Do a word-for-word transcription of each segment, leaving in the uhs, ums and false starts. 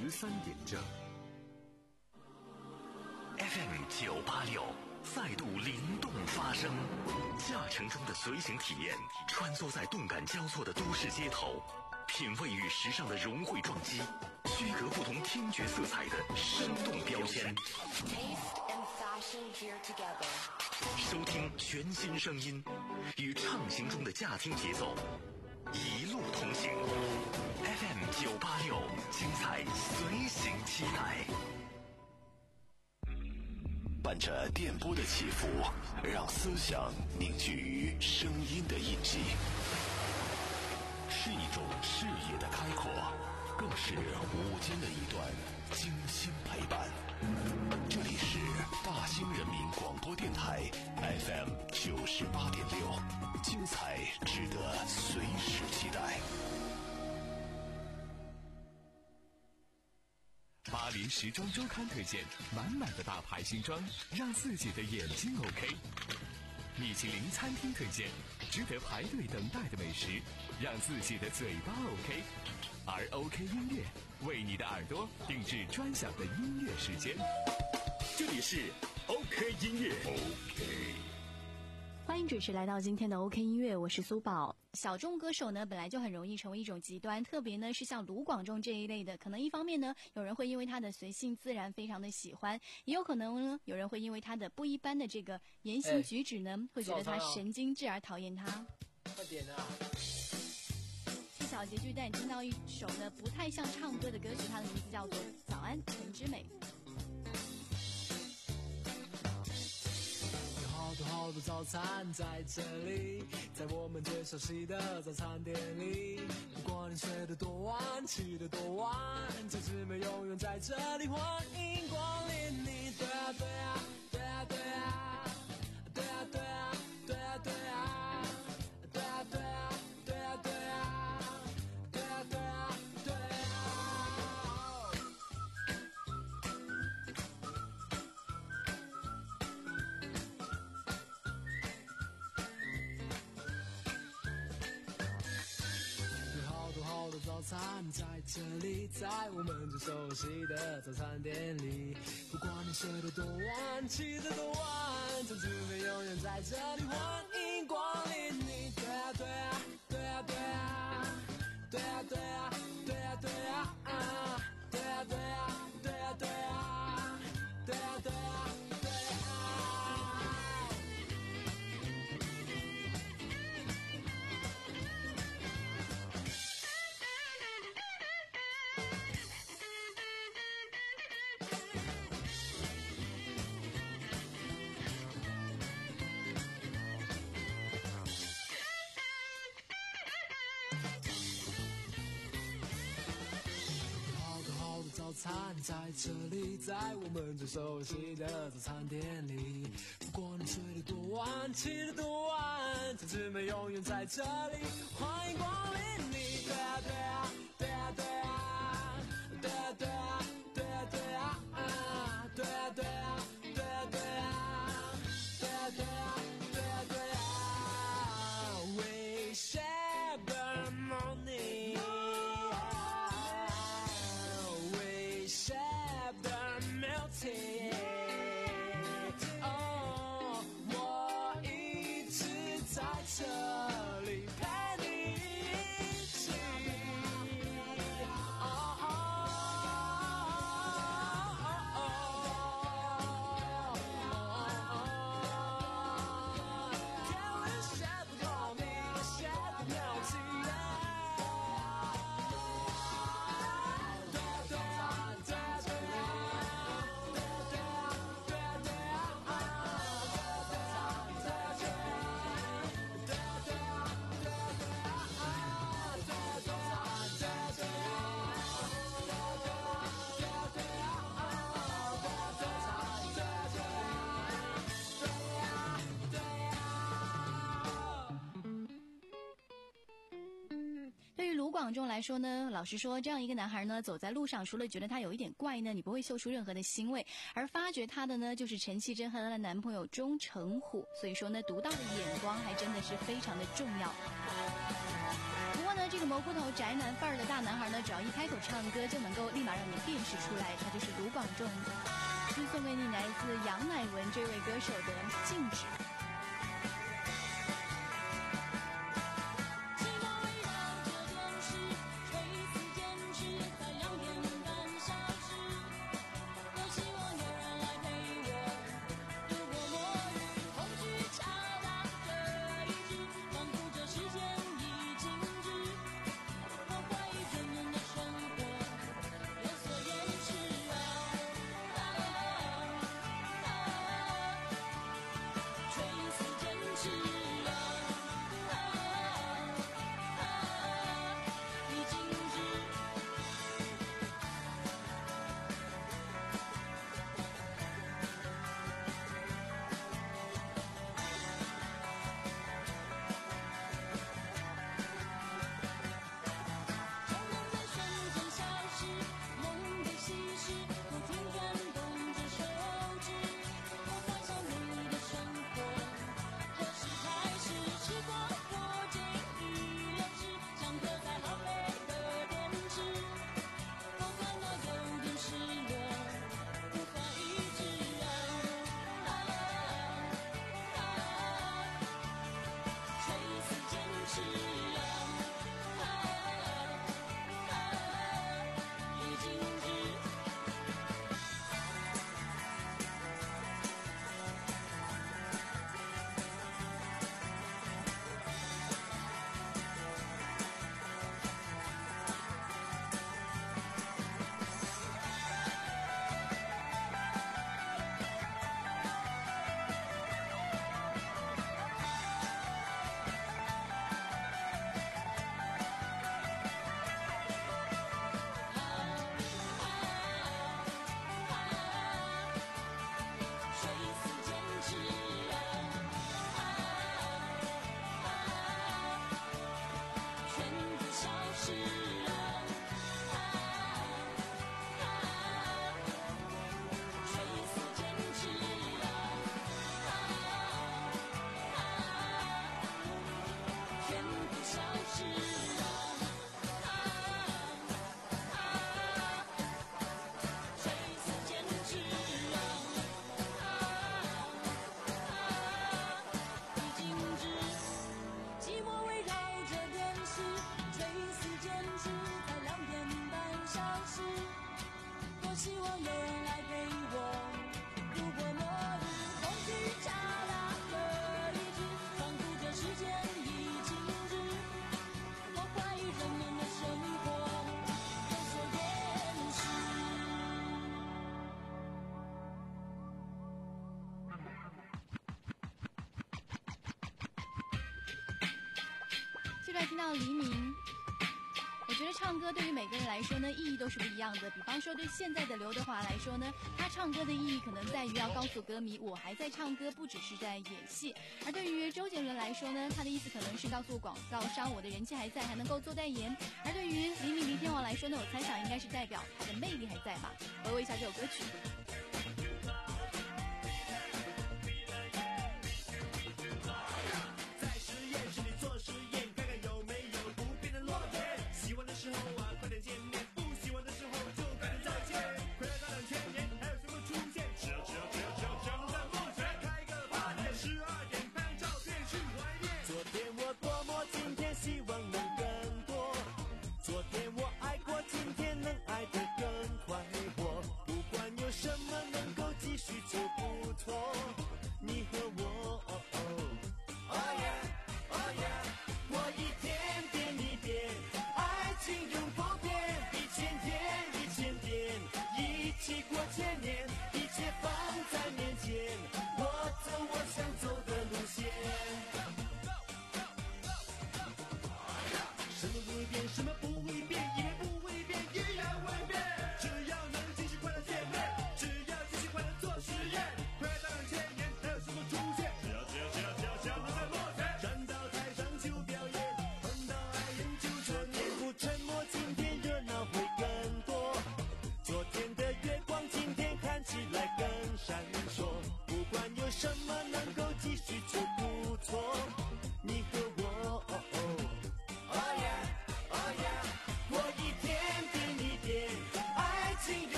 十三点正。 F M 九八六再度灵动发声，驾乘中的随行体验，穿梭在动感交错的都市街头，品味与时尚的融汇撞击，区隔不同听觉色彩的生动标签。收听全新声音，与畅行中的驾听节奏，一路同行。F M 九八六，精彩随行期待。伴着电波的起伏，让思想凝聚于声音的印记，是一种视野的开阔，更是午间的一段精心陪伴。这里是大兴人民广播电台 F M 九十八点六，精彩值得随时期待。 巴黎时装周刊推荐满满的大牌新装，让自己的眼睛 OK。米其林餐厅推荐值得排队等待的美食，让自己的嘴巴 OK。而 OK 音乐为你的耳朵定制专享的音乐时间。这里是 OK 音乐 OK。 欢迎准时来到今天的 OK 音乐，我是苏宝。小众歌手呢本来就很容易成为一种极端，特别呢是像卢广仲这一类的，可能一方面呢有人会因为他的随性自然非常的喜欢，也有可能呢有人会因为他的不一般的这个言行举止呢、哎、会觉得他神经质而讨厌他。 快点啊！ 替小杰去带你听到一首呢不太像唱歌的歌曲，它的名字叫做《早安陈之美》。 好多好多早餐在这里，在我们最熟悉的早餐店里。不管你睡得多晚，起得多晚，这姊妹永远在这里，欢迎光临你。对啊对啊对啊对啊对啊对啊对啊对啊对啊对啊对啊对啊对啊对啊对啊。好多早餐在这里，在我们最熟悉的早餐店里。不管你睡得多晚，起得多晚，这姊妹永远在这里，欢迎光临你。对啊对啊对啊对啊对啊对啊对啊对啊对啊对啊对啊对啊对啊对啊。早餐在这里，在我们最熟悉的早餐店里。不管你睡得多晚，起得多晚，这姊妹永远在这里，欢迎光临你。对啊对啊对啊对啊对啊对啊对啊对啊对啊对啊对啊对啊对啊对啊对啊对啊 We share the morning。哦，我一直在这里陪你一起。哦哦哦，天里写不透明的写不了情的。 卢广仲来说呢，老实说，这样一个男孩呢，走在路上，除了觉得他有一点怪呢，你不会嗅出任何的腥味，而发掘他的呢，就是陈绮贞和她的男朋友钟成虎。所以说呢，独到的眼光还真的是非常的重要。不过呢，这个个蘑菇头宅男范儿的大男孩呢，只要一开口唱歌，就能够立马让你辨识出来，他就是卢广仲。今送给你来自杨乃文这位歌手的《静止》。 希望有人来陪我。如果末日恐惧加大了意志，仿佛这时间已静止，我怀疑人们的生活有所掩饰。 现在听到黎明。我觉得唱歌对于每个人来说呢，意义都是不一样的。比方说，对现在的刘德华来说呢，他唱歌的意义可能在于要告诉歌迷，我还在唱歌，不只是在演戏。而对于周杰伦来说呢，他的意思可能是告诉广告商，我的人气还在，还能够做代言。而对于黎明黎天王来说呢，我猜想应该是代表他的魅力还在吧。回味一下这首歌曲。 在实验室里做实验，看看有没有不变的弱点。喜欢的时候啊，快点见面；不喜欢的时候就赶紧再见。快来到两千年，还有什么出现？只要只要只要只要只要能在梦前开个 party，十二点拍照片去怀念。昨天我多么，今天希望能更多。昨天我爱过，今天能爱得更快活。不管有什么能够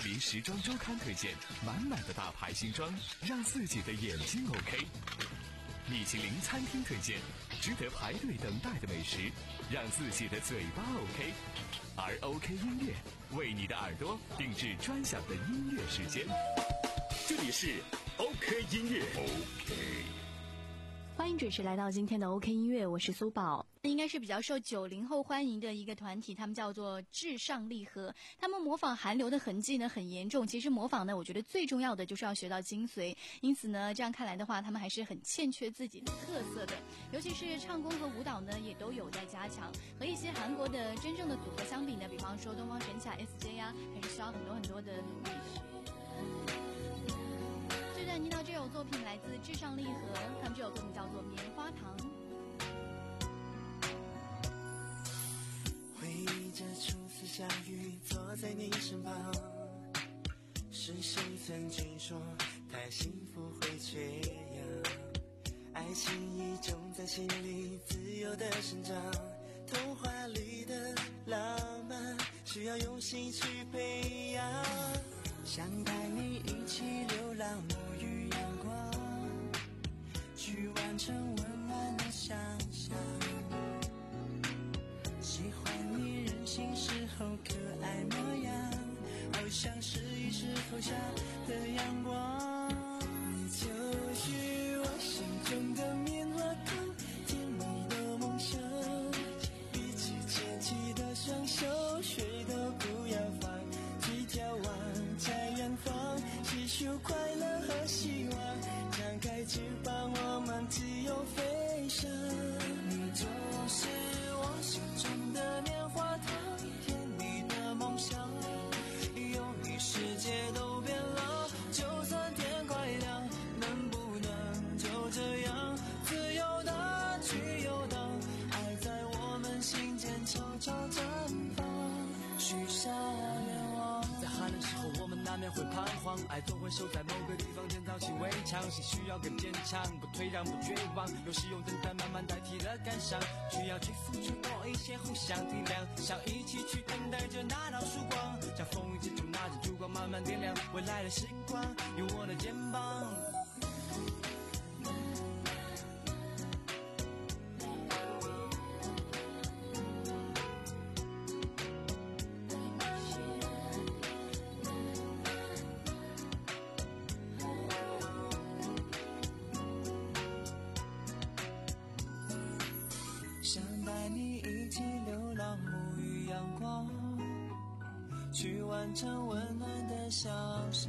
林时装周刊推荐满满的大牌新装，让自己的眼睛 OK。米其林餐厅推荐值得排队等待的美食，让自己的嘴巴 OK。而 OK 音乐为你的耳朵定制专享的音乐时间。 这里是 OK 音乐 OK。 欢迎准时来到今天的 OK 音乐，我是苏宝。应该是比较受九零后欢迎的一个团体，他们叫做至上励合。他们模仿韩流的痕迹呢很严重，其实模仿呢，我觉得最重要的就是要学到精髓。因此呢，这样看来的话，他们还是很欠缺自己的特色的，尤其是唱功和舞蹈呢，也都有在加强。和一些韩国的真正的组合相比呢，比方说东方神起来 S J 啊，还是需要很多很多的努力的。这段听到这首作品来自至上励合，他们这首作品叫做《棉花糖》。 回忆着初次相遇，坐在你身旁，是谁曾经说太幸福会缺氧？爱情已种在心里，自由的生长，童话里的浪漫需要用心去培养。想带你一起流浪，沐浴阳光，去完成温暖的想象。喜欢你任性时候可爱模样，好像是一时投下的阳光。你就是我心中的棉花糖，甜蜜的梦想，一起牵起的双手，谁都不要放弃眺望，在远方细数快乐和希望，张开翅膀我们自由飞翔。你就是我心中的棉花糖，甜蜜的梦想，有你世界都变了，就算天快亮，能不能就这样自由的去游荡，爱在我们心间悄悄绽放，许下愿望。 在寒冷时候我们难免会彷徨，爱总会守在某个地方建造起围墙，心需要更坚强，不退让不绝望，有时用等待慢慢代替了感伤，需要去付出多一些互相体谅，想一起去等待着那道曙光，像风雨之中拿着烛光慢慢点亮未来的时光，有我的肩膀。 想带你一起流浪，沐浴阳光，去完成温暖的想象。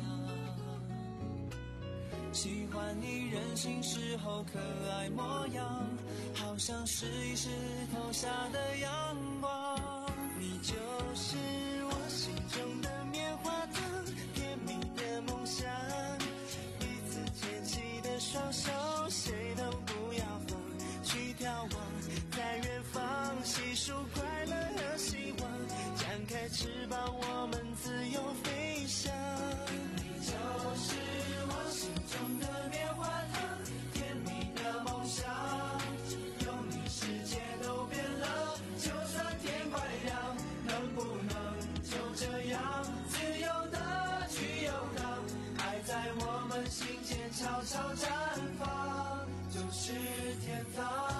喜欢你任性时候可爱模样，好像是一时投下的阳光。你就是我心中的棉花糖，甜蜜的梦想，彼此牵起的双手，谁都不要放弃眺望，在远方细数快乐和希望，张开翅膀我们自由飞翔。你就是我心中的棉花糖，甜蜜的梦想，有你世界都变了，就算天快亮，能不能就这样自由的去游荡，爱在我们心间悄悄绽放，就是天堂。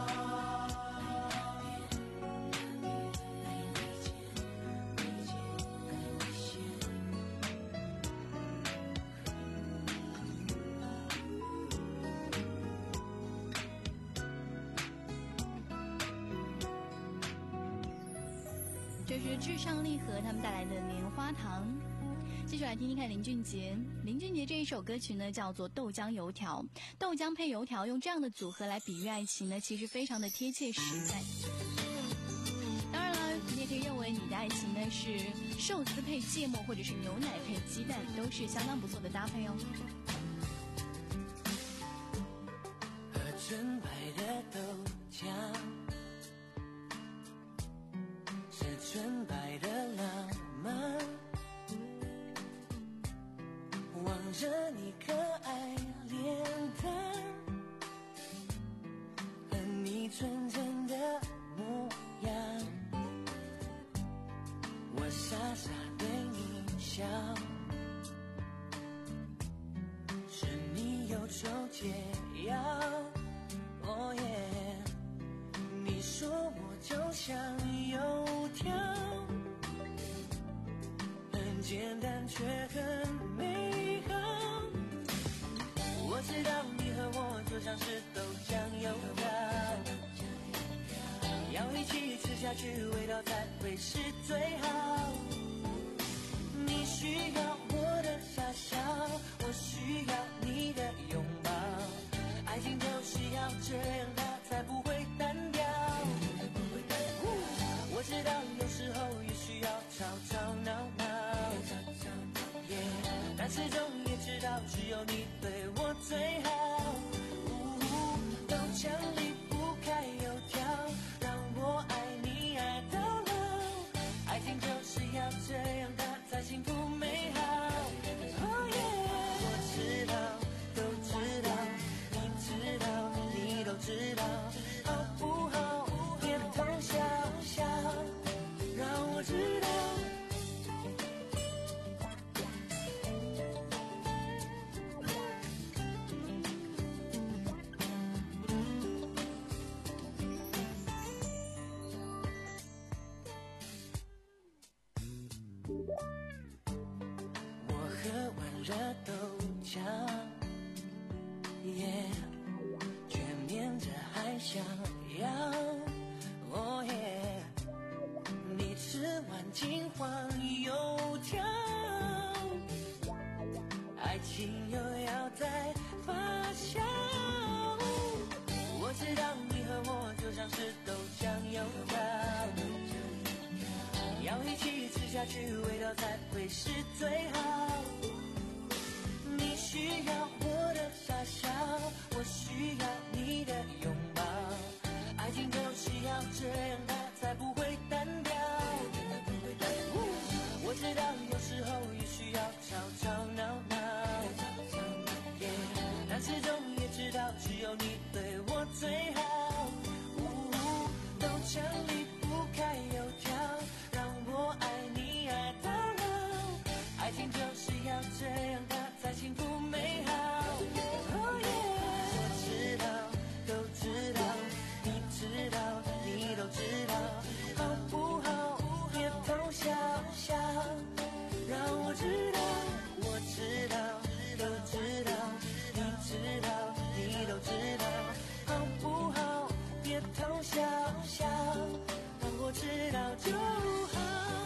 这是至上励合他们带来的棉花糖。继续来听听看林俊杰。林俊杰这一首歌曲呢叫做豆浆油条，豆浆配油条，用这样的组合来比喻爱情呢，其实非常的贴切实在。当然了，你也可以认为你的爱情呢是寿司配芥末，或者是牛奶配鸡蛋，都是相当不错的搭配哦。 喝纯白的豆浆，是纯白的浪漫，望着你可爱脸蛋和你纯真的模样，我傻傻对你笑。 解药。哦耶，你说我就像油条，很简单却很美好。我知道你和我就像是豆浆油条，要一起吃下去，味道才会是最好。你需要我的傻笑，我需要你的拥抱，爱情就是要这样，它才不会单调。我知道有时候也需要吵吵闹闹， yeah, 但始终也知道只有你对我最好。豆浆离不开油条，让我爱你爱到老，爱情就是要这样，它才幸福美好。Oh yeah, 我知道，都知道，你知道，你都知道，好不好？别偷笑笑，让我知道。我喝完热豆浆，耶，却念着还想要，哦耶，你吃完金黄油条，爱情又要再发酵。我知道你和我就像是豆浆油条，要一起吃下去，味道才会是最好。你需要我的傻笑，我需要你的拥抱，爱情就是要这样，它才不会单调。我知道有时候也需要吵吵闹闹， yeah, 但始终也知道只有你对我最好。豆浆离不开油条，让我爱你爱到老，爱情就是要这样，它才幸福美好。Oh yeah, 我知道，都知道，你知道，你都知道，好不好？别偷笑笑，让我知道，我知道，都知道，你知道，你都知道，好不好？别偷笑笑，让我知道就好。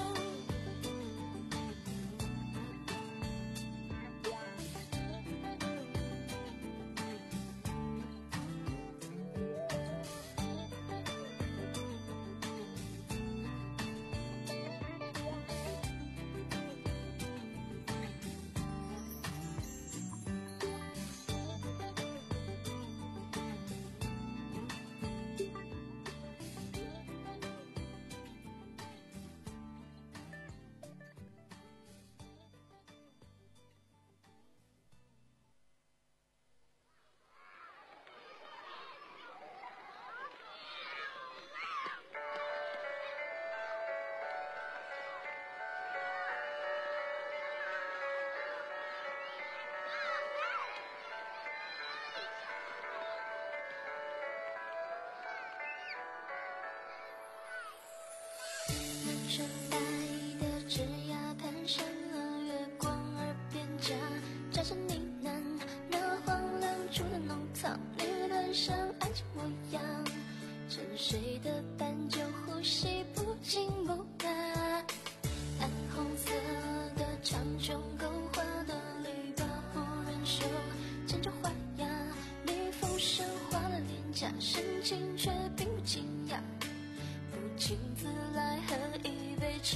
深爱的枝桠攀上了月光，耳边夹杂着呢喃，那荒凉处的农草里端上爱情模样，沉睡的斑鸠呼吸不紧不淡，暗红色的长袖勾画的篱笆，忽然手牵着花呀，逆风神话的脸颊，深情却并不惊讶，不请自来喝一杯茶。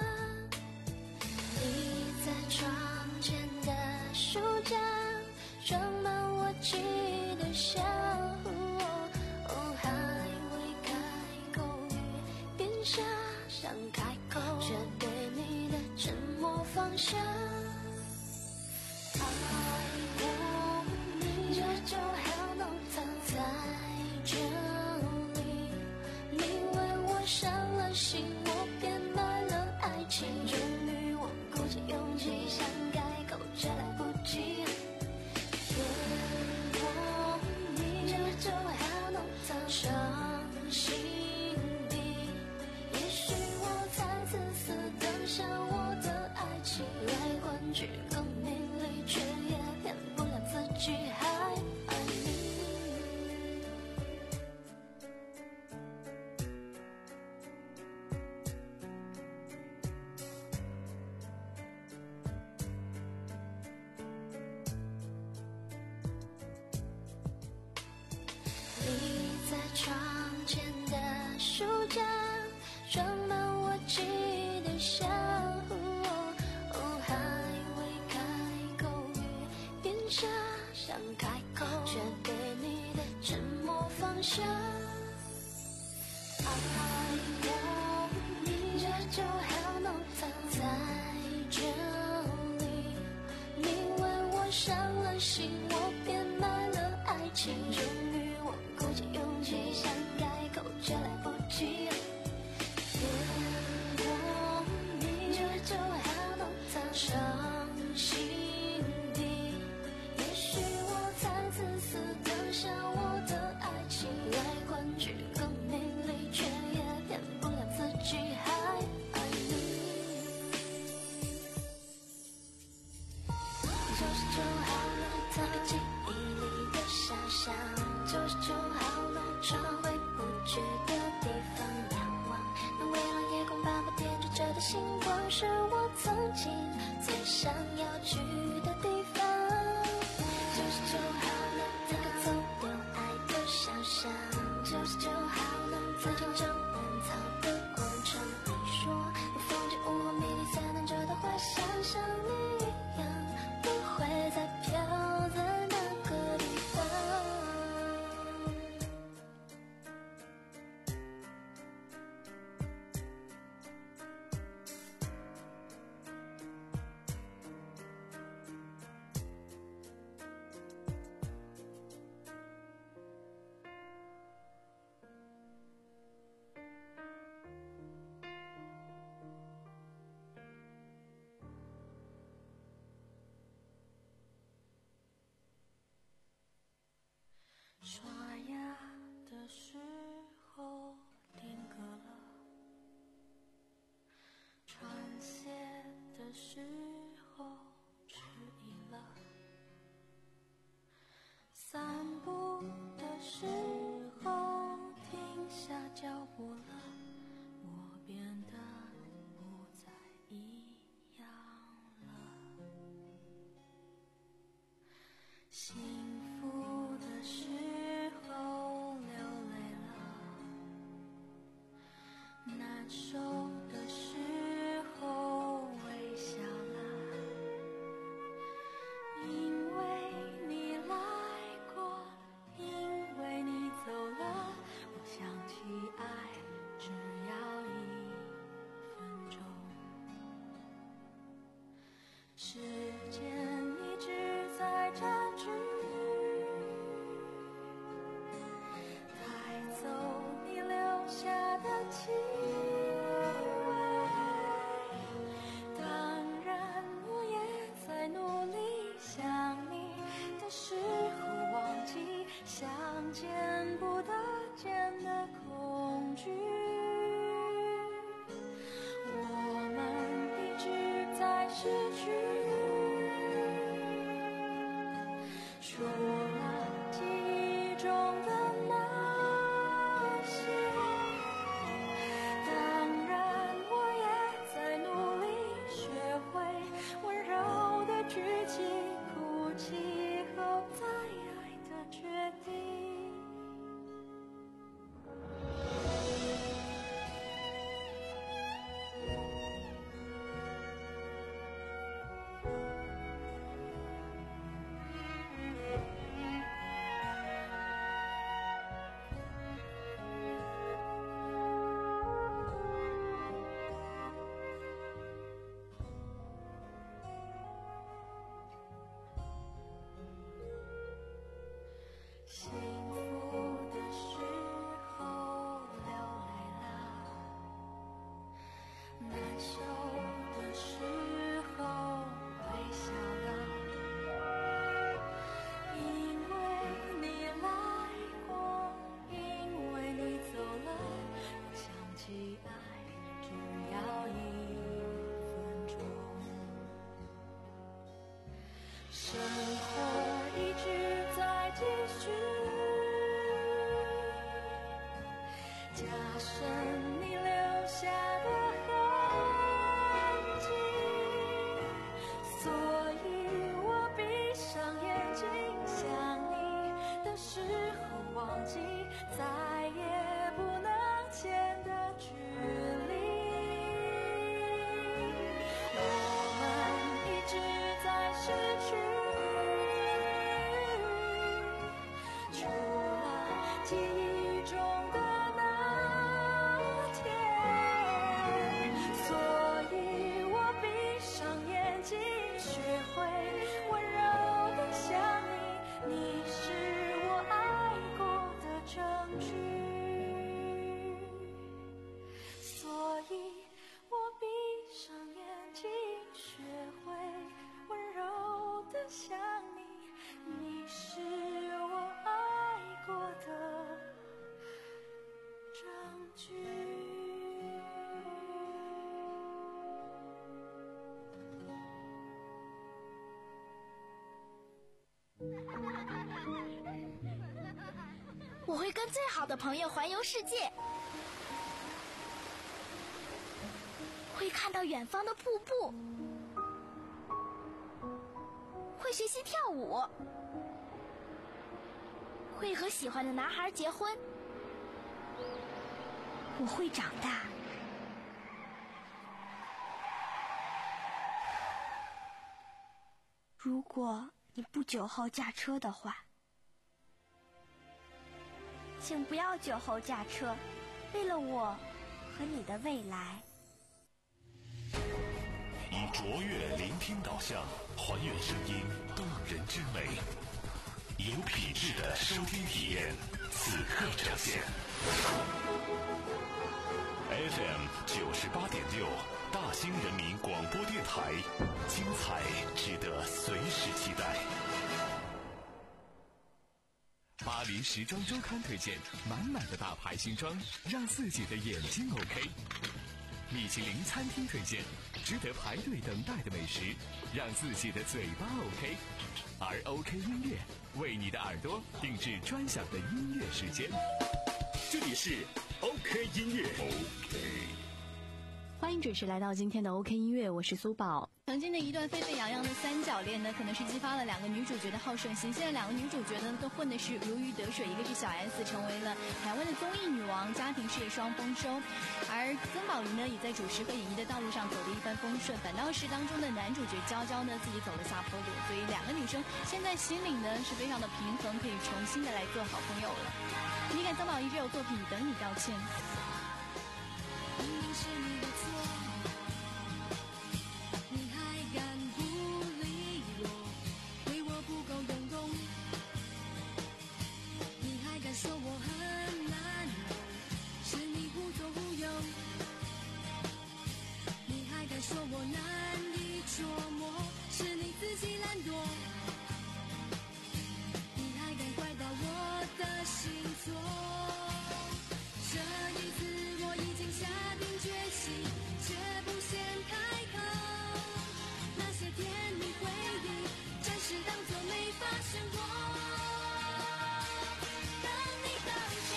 你在窗前的书架装满我记忆的笑，哦，还未开口语便傻想开口，却对你的沉默放下。爱过你，这就好浓藏在这里，你为我伤了心，我变卖了爱情，终于我鼓起勇气想开口，却来不及。天窗前的书架，装满我记忆的香。哦，还未开口语变傻，想开口却被你的沉默放下。爱我，你这就好浓藏在这里。你为我伤了心，我变卖了爱情。终于我鼓起勇气想开口，却来不及了。别过，你这就好浓藏伤心底。也许我才自私的想我的爱情来换取更美丽，却也骗不了自己还爱你。九十九号楼在记忆里的小巷，九十九号楼常回不去的地方仰望，那围绕夜空斑驳点缀着的星光，是我曾经最想要去的地方。九十九号楼那个走丢爱的小巷，九十九号楼在见证奔草的过程。你说我风景无往迷离散漫着的花香，像你一样不会再飘在那个地方。刷牙的时候定格了，穿鞋的时候迟疑了，散步的时候停下脚步了，我变得不再一样了。幸福的时候流泪了，难受的时候微笑了，因为你来过，因为你走了，我想起爱只要一分钟。时间一直在占据，带走你留下的气味。当然我也在努力想你的时候忘记，想见不得见的恐惧。我们一直在失去，除了记忆中的那些。当然我也在努力学会温柔的举起哭泣后再爱的决定。幸福的时候流泪了，难受的时候微笑了，因为你来过，因为你走了，我想起爱只要一分钟。生活一直在继续，加深你留下的痕迹，所以我闭上眼睛想你的时候忘记，在记忆中的那天，所以我闭上眼睛，学会温柔地想你，你是我爱过的证据。所以我闭上眼睛，学会温柔地想你，你是我爱过的证据。 我会跟最好的朋友环游世界，会看到远方的瀑布，会学习跳舞，会和喜欢的男孩结婚。我会长大。如果你不酒后驾车的话，请不要酒后驾车，为了我和你的未来。 以卓越聆听导向，还原声音动人之美，有品质的收听体验，此刻呈现。F M 九十八点六，大兴人民广播电台，精彩值得随时期待。 巴黎时装周刊推荐满满的大牌新装，让自己的眼睛 OK。米其林餐厅推荐值得排队等待的美食，让自己的嘴巴 OK。而 OK 音乐为你的耳朵定制专享的音乐时间。 这里是 OK 音乐 OK。 欢迎准时来到今天的 OK 音乐，我是苏宝。曾经的一段沸沸扬扬的三角恋呢，可能是激发了两个女主角的好胜心。现在两个女主角呢，都混的是如鱼得水，一个是小 S 成为了台湾的综艺女王，家庭事业双丰收，而曾宝仪呢，也在主持和演艺的道路上走得一帆风顺。反倒是当中的男主角娇娇呢，自己走了下坡路，所以两个女生现在心里呢是非常的平衡，可以重新的来做好朋友了。你看曾宝仪这首作品《等你道歉》。 明明是你的错，你还敢不理我，对我不够用功，你还敢说我很难懂，是你忽左忽右，你还敢说我难以捉摸，是你自己懒惰，你还敢怪到我的星座，这一次我已经下定决心，绝不先开口，那些甜蜜回忆暂时当作没发生过。等你道歉，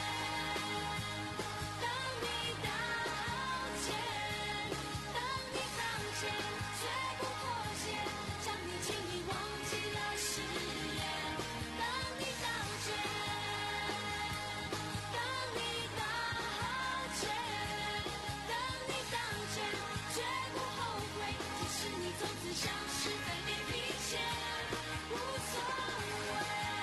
等你道歉，等你道歉，绝不妥协，让你轻易忘记了誓言。等你道歉，等你道歉，等你道歉，绝不后悔，即使你从此消失在脸皮前，无所谓。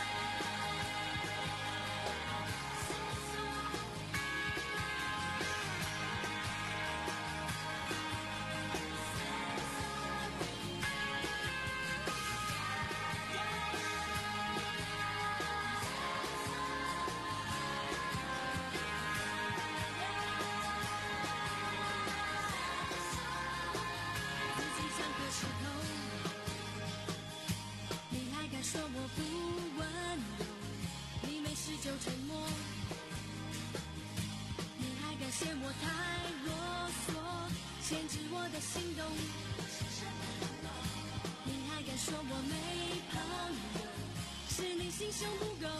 自己像颗石头，你还敢说我不温柔，你没事就沉默，你还敢嫌我太啰嗦，限制我的行动，你还敢说我没朋友，是你心胸不够，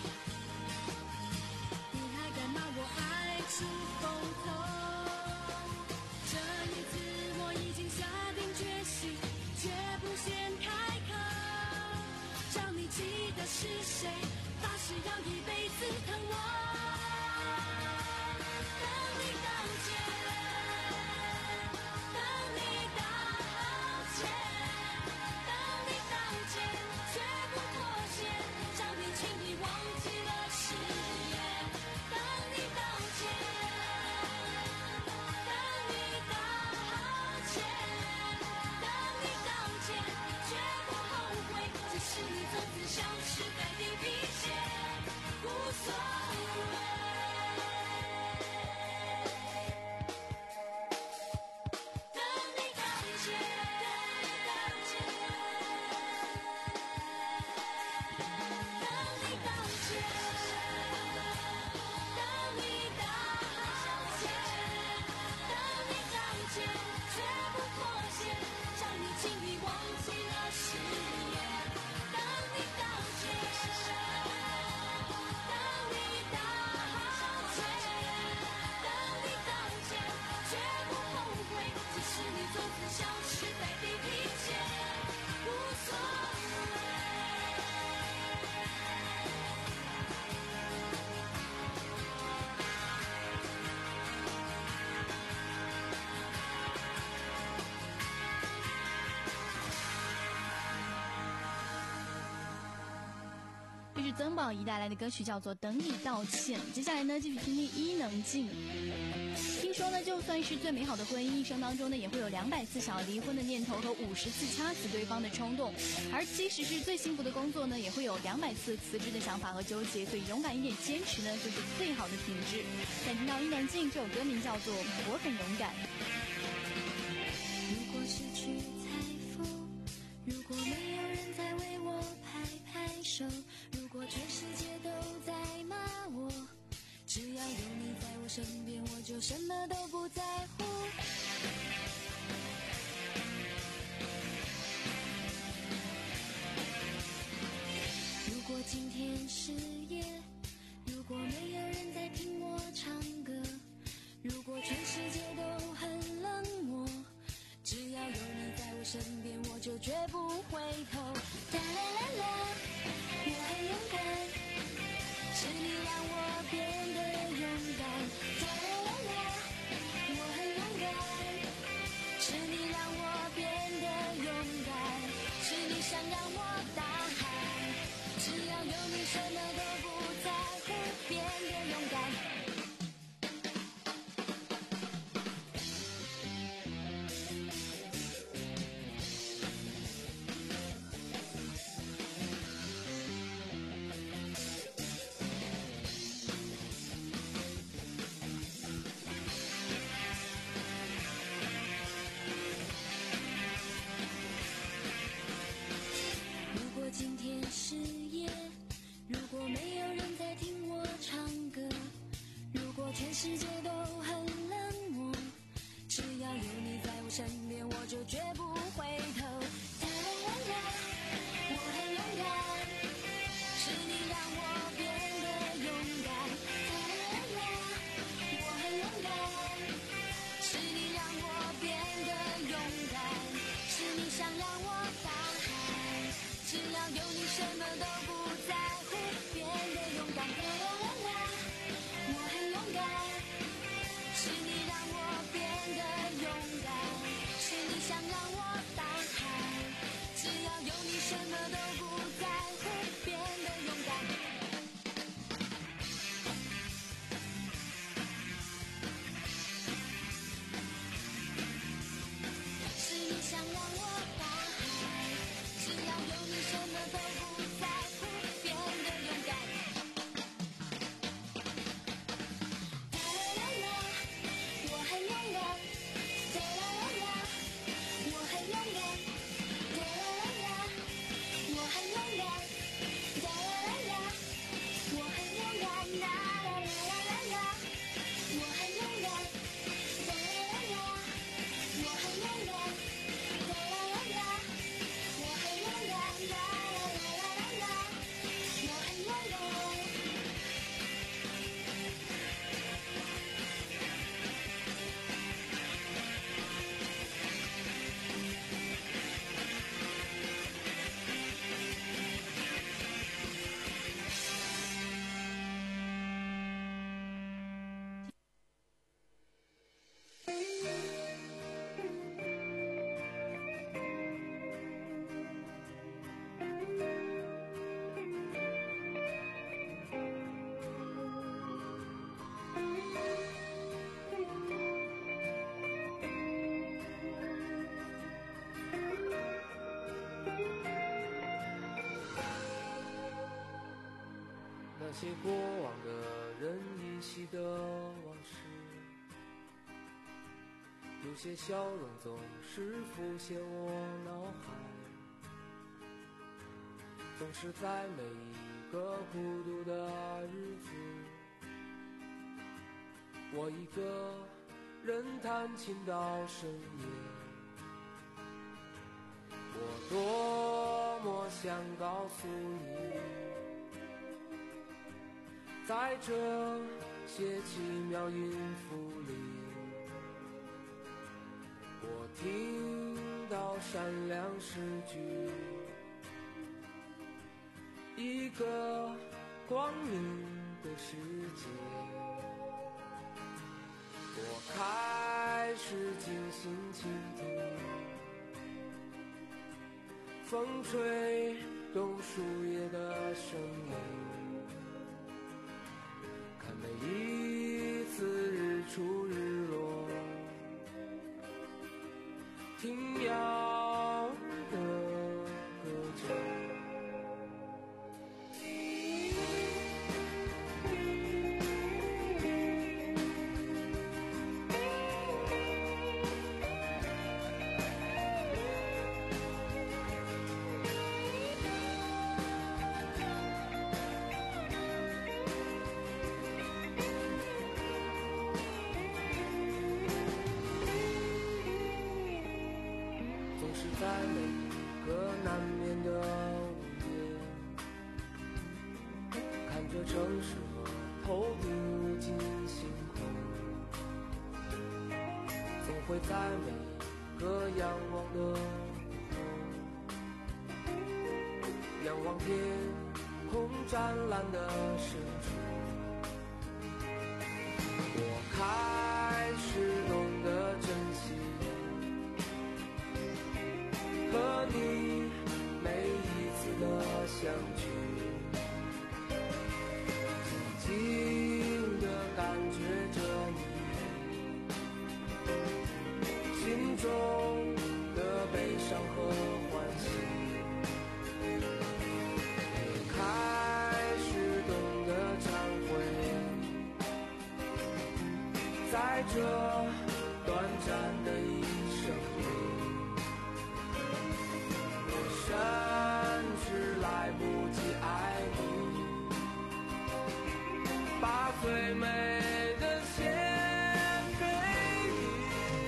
你还敢骂我爱出风头，这一次我已经下定决心，绝不先开口，让你记得是谁，发誓要一辈子疼我。等你道歉，等你道歉，等你道歉，绝不妥协，让你轻易忘记了誓言。 曾宝仪带来的歌曲叫做《等你道歉》。接下来呢，继续听听伊能静。听说呢，就算是最美好的婚姻，一生当中呢，也会有两百次想要离婚的念头和五十次掐死对方的冲动，而即使是最幸福的工作呢，也会有两百次辞职的想法和纠结。所以勇敢一点，坚持呢，就是最好的品质。在听到伊能静这首歌名叫做《我很勇敢》。 如果失去财富，如果没有人在为我拍拍手，如果全世界都在骂我，只要有你在我身边，我就什么都不在乎。如果今天失业，如果没有人在听我唱歌，如果全世界都很冷漠，只要有你在我身边，我就绝不回头。哒啦啦啦，我很勇敢，是你让我变得勇敢。哒啦啦啦，我很勇敢，是你让我变得勇敢，是你想让我大喊，只要有你什么都不在乎，变得勇敢。今天失业，如果没有人在听我唱歌，如果全世界都很冷漠，只要有你在我身边，我就绝不回头。哒啦啦啦，我很勇敢，是你让我变得勇敢。哒啦啦啦，我很勇敢，是你让我变得勇敢，是你想让我大喊，只要有你什么都不在乎，变得勇敢。哒啦啦啦，我很勇敢，是你让我变得勇敢，是你想让我大喊，只要有你什么都不在乎，变得勇敢。是你想让我大喊，只要有你什么都不在乎，变得勇敢。哒啦啦啦，我很勇敢。哒啦啦啦，我很勇敢。哒啦啦啦，我很勇敢。哒啦啦啦，我很勇敢。啦啦啦啦啦，我很勇敢。哒啦啦啦，我很勇敢。哒啦啦啦，我很勇敢。啦啦啦啦啦，我很勇敢。 那些过往的人依稀的往事，有些笑容总是浮现我脑海，总是在每一个孤独的日子，我一个人弹琴到深夜。我多么想告诉你，在这些奇妙音符里，我听到闪亮诗句，一个光明的世界。我开始静心倾听，风吹动树叶的声音，看每一次日出日落，听鸟儿的歌唱。在每个难眠的午夜，看着城市和头顶无尽星空，总会在每个仰望的午后，仰望天空湛蓝的深处，我开始懂得珍惜和你每一次的相聚，静静地感觉着你心中的悲伤和欢喜，开始懂得忏悔，在这短暂的一生里，甚至来不及爱你，把最美的献给你。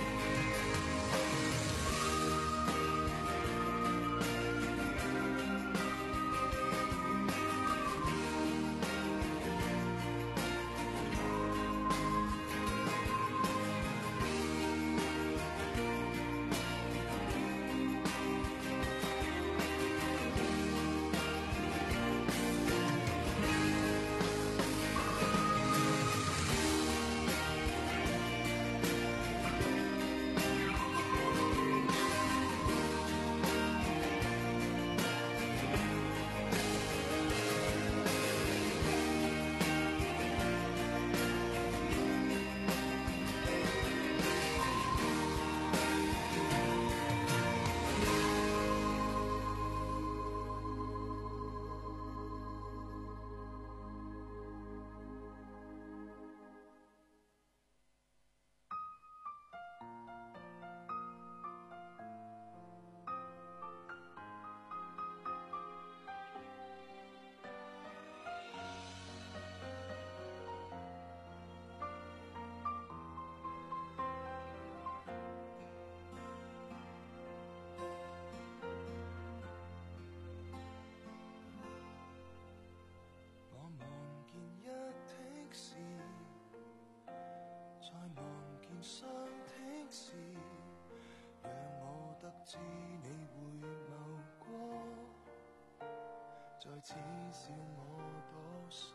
相的事，讓我得知你回眸過，在此笑我多傻，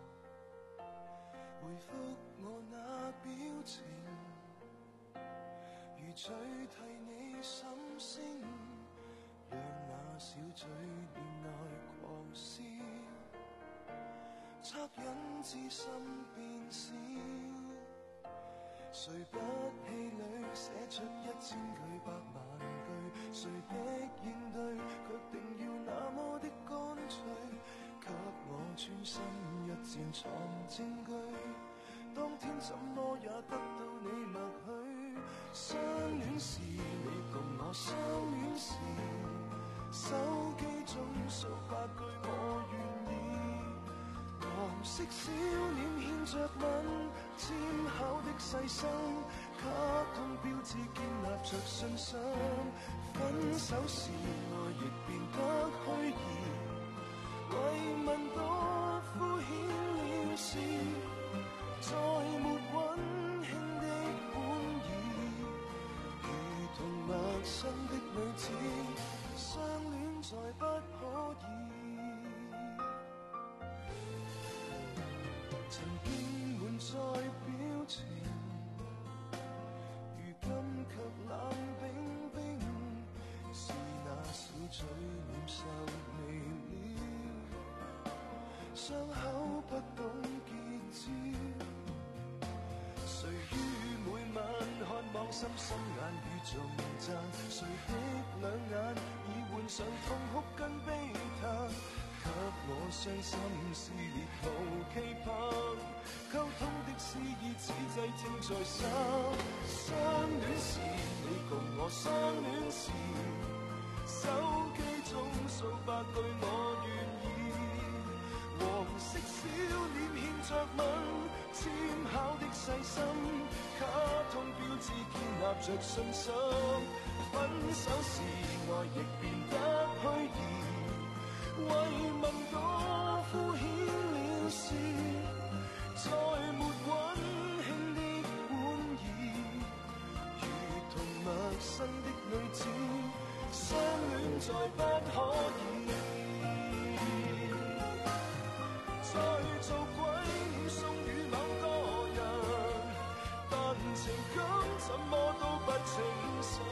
回覆我那表情，如取替你心聲，讓那小嘴臉內狂笑，惻隱之心變小。誰不氣餒寫出一千句百萬句，誰的應對卻定要那麼的乾脆，給我穿心一箭藏證據，當天怎麼也得到你默許，相戀時你共我相戀時，手機中數百句我願意，黃色小臉牽着吻，簽口的細心，卡通標誌建立着信心。分手時愛亦變得虛擬，慰問多敷衍了事，再沒溫馨的本意，如同陌生的女子，相戀再不可以。曾經滿載表情，如今卻冷冰冰，是那小嘴臉秀未傷口不懂結痂，誰於每晚看望心心眼與重讚，誰的兩眼已換上痛哭跟悲嘆，給我傷心撕裂無期盼，溝通的詩意此際正在生。相戀時你共我相戀時，手機中數百句我願意，黃色小臉牽着吻，纖巧的細心，卡通標誌建立着信心。分手時愛亦變得虛擬，慰問多敷衍了事，再沒溫馨的玩意，如同陌生的女子，相戀再不可以，再做鬼臉送予某個人，但情感怎麼都不稱心。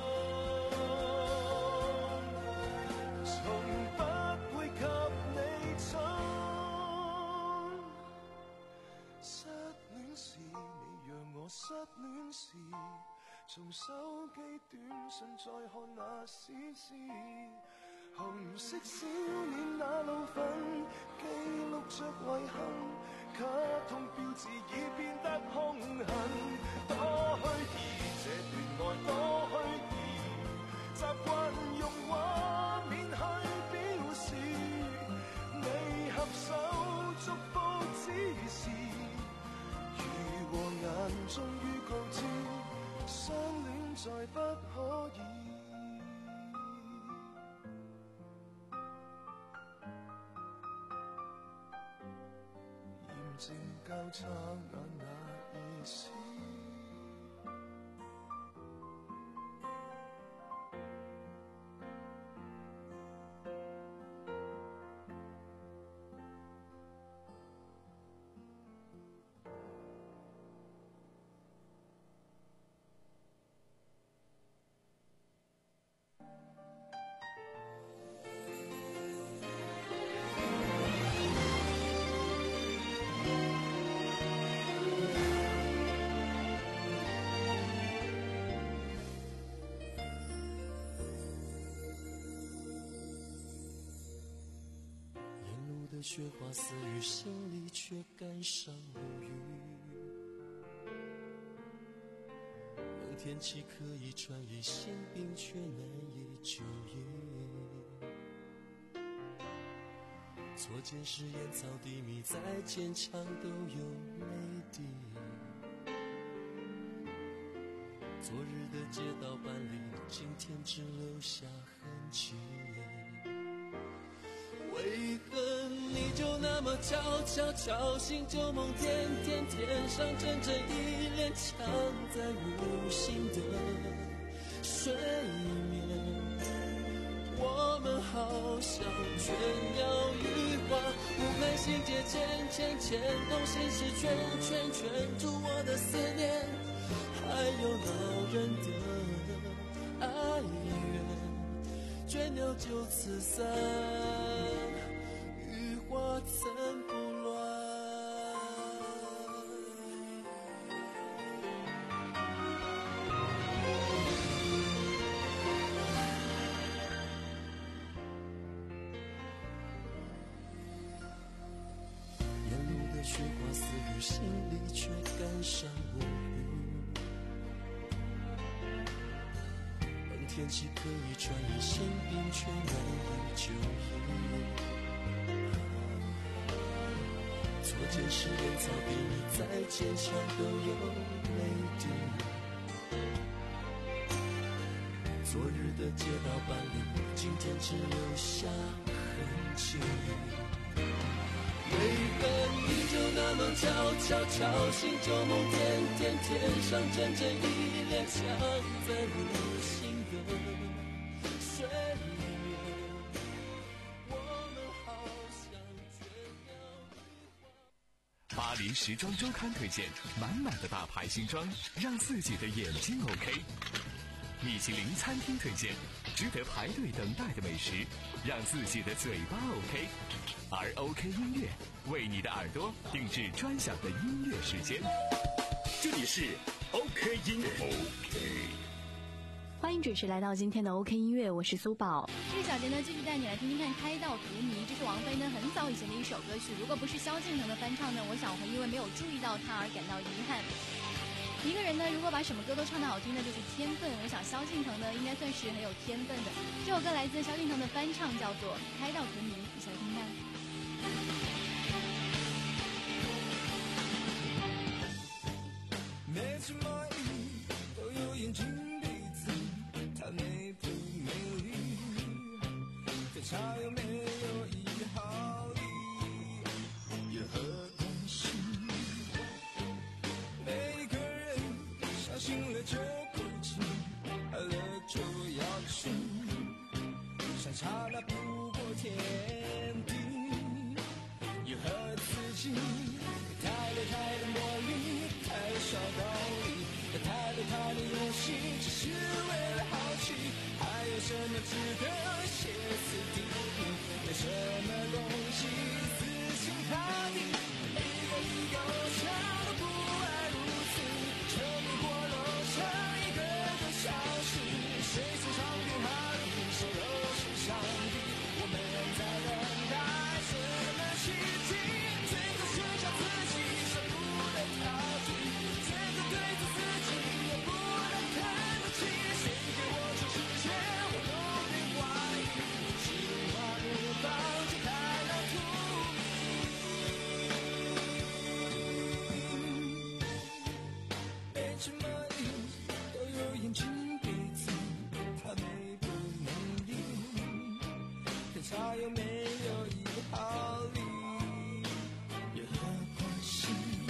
失戀時，從手機短信再看那絲絲，紅色小臉那路粉，記錄着遺憾，卡通標誌已變得兇狠，多虛擬這段愛多虛擬，習慣用畫面去表示，你合手祝福之時，和眼終於告知，相戀再不可以。驗證交叉眼那意思。 雪花似雨，心里却感伤无语。冷天气可以穿衣，心病却难以就医。错肩是烟草地迷，再坚强都有泪滴。昨日的街道搬离，今天只留下痕迹。为何你就那么悄悄敲醒旧梦，天天天上阵阵依恋，藏在无心的睡眠。我们好像倦鸟羽化，无奈心结牵牵牵动心事圈圈圈住我的思念，还有恼人的哀怨，倦鸟就此散，花曾不乱。沿路的雪花似雨，心里却感伤无语。冷天气可以穿衣，心病却难以就医。错肩是烟草比你再坚强都有泪滴。昨日的街道搬离，今天只留下痕迹。为何你就那么悄悄敲醒旧梦，天天天上阵阵依恋，藏在无心的睡眠。 巴黎时装周刊推荐满满的大牌新装，让自己的眼睛 OK。米其林餐厅推荐值得排队等待的美食，让自己的嘴巴 OK。而 OK 音乐为你的耳朵定制专享的音乐时间。 这里是 OK 音乐 OK。 欢迎准时来到今天的 OK 音乐，我是苏宝。这个小节呢，继续带你来听听看《开道荼蘼》，这是王菲呢很早以前的一首歌曲。如果不是萧敬腾的翻唱呢，我想我会因为没有注意到它而感到遗憾。一个人呢，如果把什么歌都唱得好听呢，就是天分。我想萧敬腾呢，应该算是很有天分的。这首歌来自萧敬腾的翻唱，叫做《开道荼蘼》，一起来听看。 每只蚂蚁都有眼睛鼻子，它美不美丽？可它有没有一毫厘？有何关系？每一个人相信了就哭泣，爱了就要去，相差那不过天地，有何刺激？太累太的魔力，太少道理，太多太多游戏，只是为了好奇。还有什么值得歇斯底里？有什么东西死心塌地？一个一个偶像都不爱如此，沉迷过楼上一个个消失。谁是上天下地，谁又是上帝？我们在等待什么奇迹？最后剩下自己，舍不得逃避，最后对着自己也不能看得起。谁给我全世界，我都没怀疑，情话不放就开了荼蘼。每只蚂蚁都有眼睛鼻子，它美不美丽？可它有没有一毫厘？有何关系？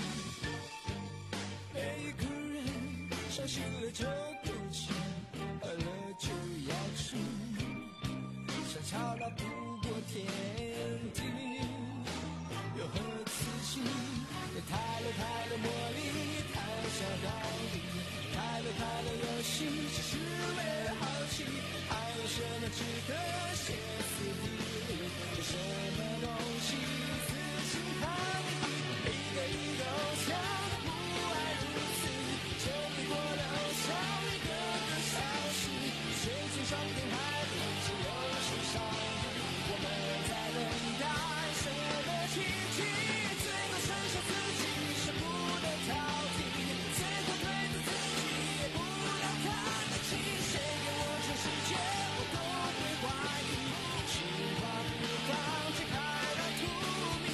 每一个人相信了就哭泣，爱了就要去，相差那不过天地，有何刺激？太多太多魔力，太少道理，太多太多游戏，只是为了好奇。还有什么值得歇斯底里？有什么东西死心塌地？一个一个偶像都不爱如此，沉迷过了偶像一个个消失。谁最上天还不是又是上帝？我们在等待什么奇迹？最后剩下自己，舍不得逃避，最后对着自己也不要看得起。谁给我全世界，我都会怀疑，情话不放就开了荼蘼。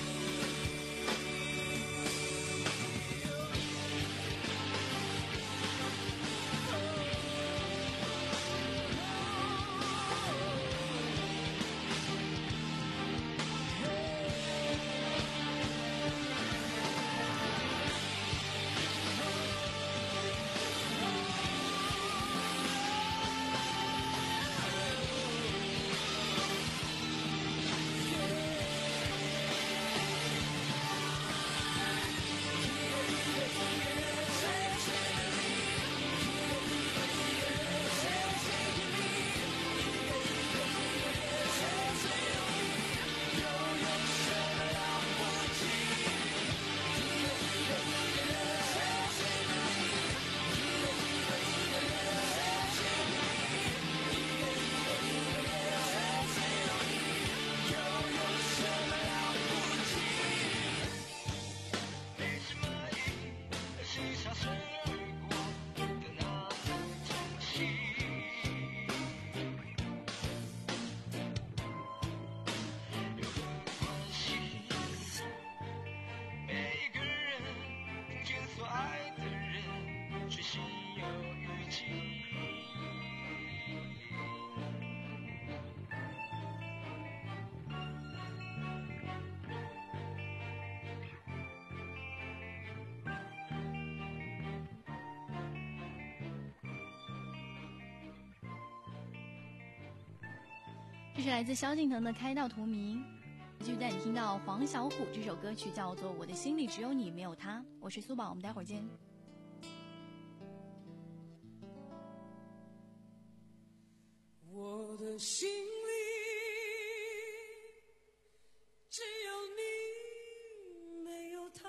这是来自萧敬腾的《开道荼蘼》。继续带你听到黄小琥这首歌曲，叫做《我的心里只有你没有他》。我是苏宝，我们待会儿见。 的心里只有你，没有他。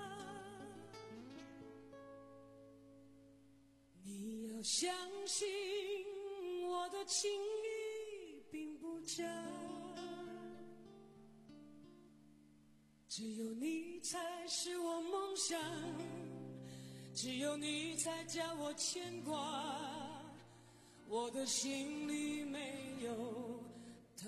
你要相信我的情意并不假，只有你才是我梦想，只有你才叫我牵挂，我的心里没有他。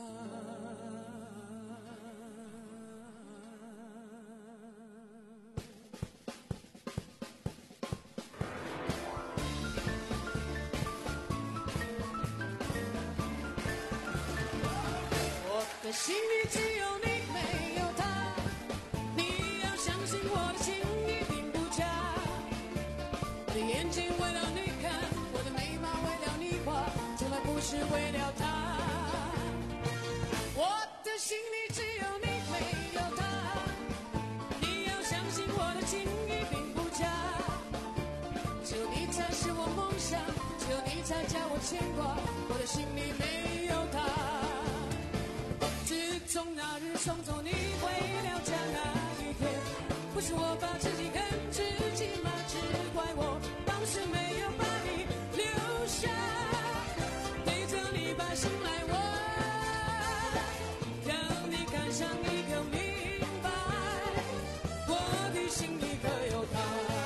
我的心里只有你，没有他。你要相信我的情意并不假，我的眼睛为了你看，我的眉毛为了你画，从来不是为了他。我的心里只有你，没有他。你要相信我的情意并不假，只有你才是我梦想，只有你才叫我牵挂，我的心里没有他。自从那日送走你回了家那一天，不是我把自己跟自己骂，只怪我当时没有把你留下，陪着你把心来挖，让你看上一个明白，我的心里可有他。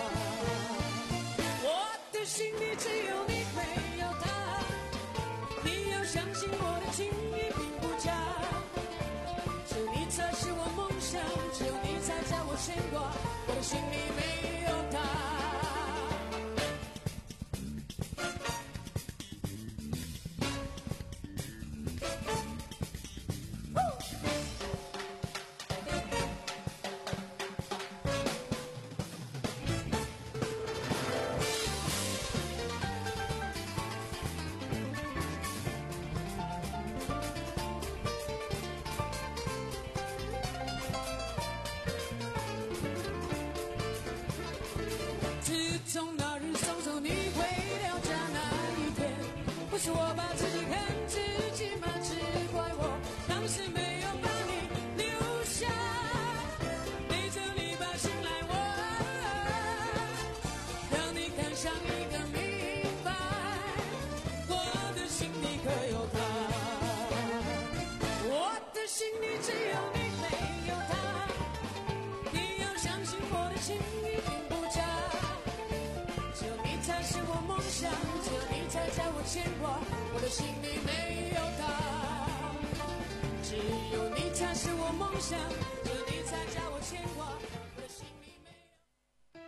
我的心里只有你，没有他。你要相信我的情意并不假，只有你才是我梦想，只有你才叫我牵挂，我的心里没有他。自从那日送走你回了家那一天，不是我把自己看自己骂，只怪我当时没有把你留下，陪着你把心来挖，让你看上一个明白，我的心里可有他。我的心里只有你，没有他。你要相信我的情意并不假，只有你才是我梦想，只有你才叫我牵挂，我的心里没有他。只有你才是我梦想，只有你才叫我牵挂，我的心里没有。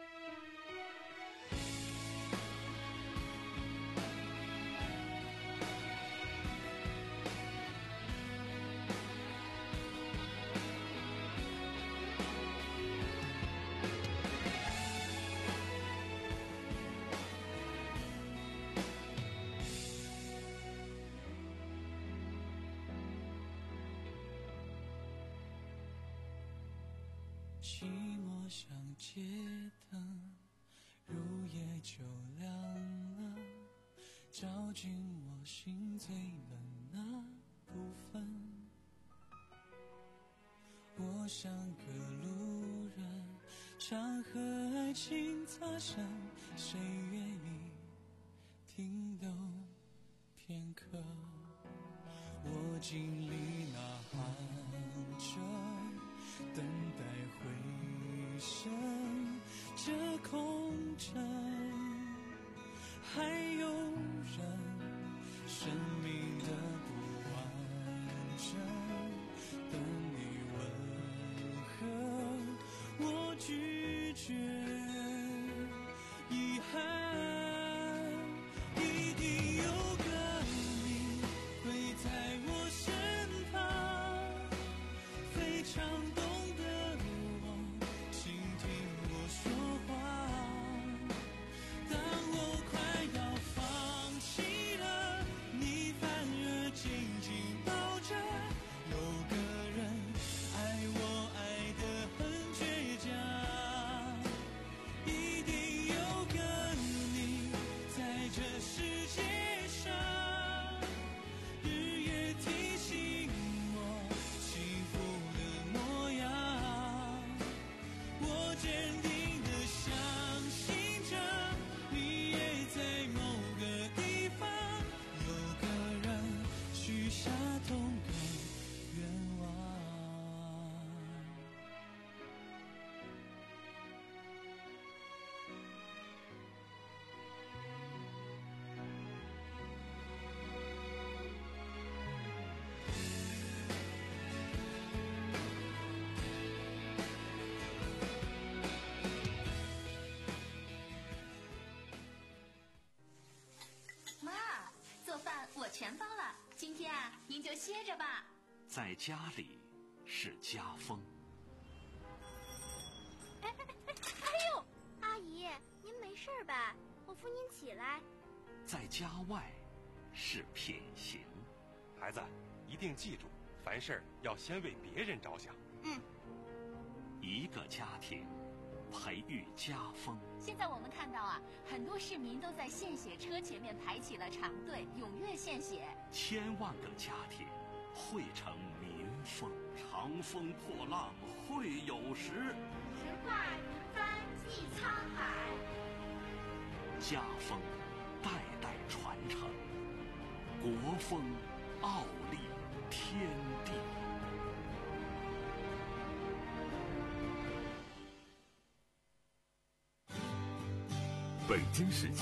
寂寞像街灯，入夜就亮了，照进我心最冷那部分。我像个路人，常和爱情擦身，谁愿意停留片刻？我经历那寒彻，等待回声，这空城还有人，生命的不完整，等你问候，我拒绝遗憾，一定有个你会在我身旁，非常懂得我，倾听我说话。当我快要放弃了，你反而紧紧抱着。有个人爱我爱得很倔强，一定有个钱包了，今天啊，您就歇着吧。 在家里是家风。 哎哎哎哎呦，阿姨，您没事吧？我扶您起来。 在家外是品行。 孩子，一定记住，凡事要先为别人着想。 嗯。 一个家庭培育家风。 现在我们看到啊，很多市民都在献血车前面排起了长队，踊跃献血。 千万个家庭汇成民风，长风破浪会有时。 直挂云帆济沧海。 家风代代传承，国风傲立天地。 北京时间